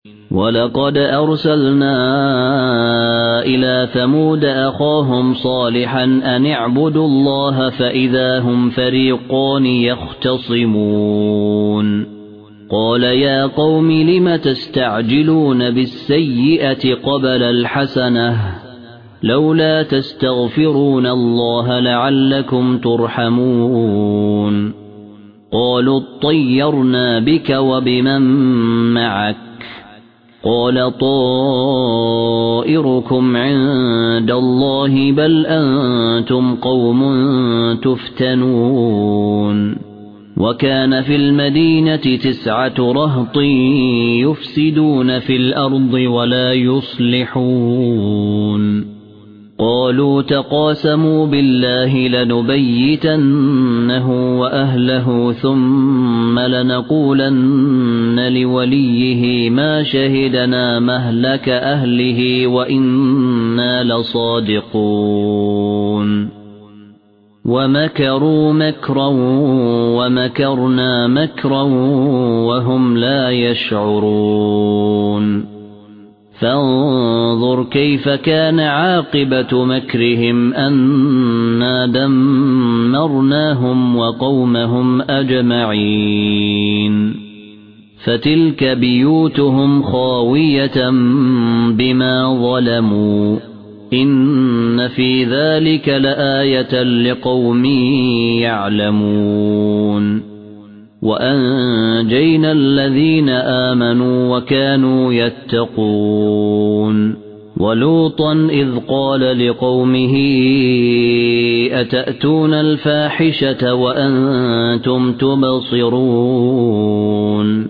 ولقد أرسلنا إلى ثمود أخاهم صالحا أن اعبدوا الله فإذا هم فريقان يختصمون قال يا قوم لم تستعجلون بالسيئة قبل الحسنة لولا تستغفرون الله لعلكم ترحمون قالوا اطيرنا بك وبمن معك قال طائركم عند الله بل أنتم قوم تفتنون وكان في المدينة 9 رهط يفسدون في الأرض ولا يصلحون قالوا تقاسموا بالله لنبيتنه وأهله ثم لنقولن لوليه ما شهدنا مهلك أهله وإنا لصادقون ومكروا مكرا ومكرنا مكرا وهم لا يشعرون فانظر كيف كان عاقبة مكرهم أنا دمرناهم وقومهم أجمعين فتلك بيوتهم خاوية بما ظلموا إن في ذلك لآية لقوم يعلمون وأنجينا الذين آمنوا وكانوا يتقون ولوطا إذ قال لقومه أتأتون الفاحشة وأنتم تبصرون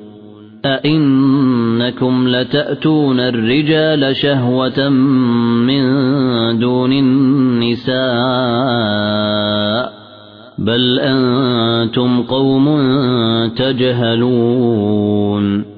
أئنكم لتأتون الرجال شهوة من دون النساء بل أنتم قوم تجهلون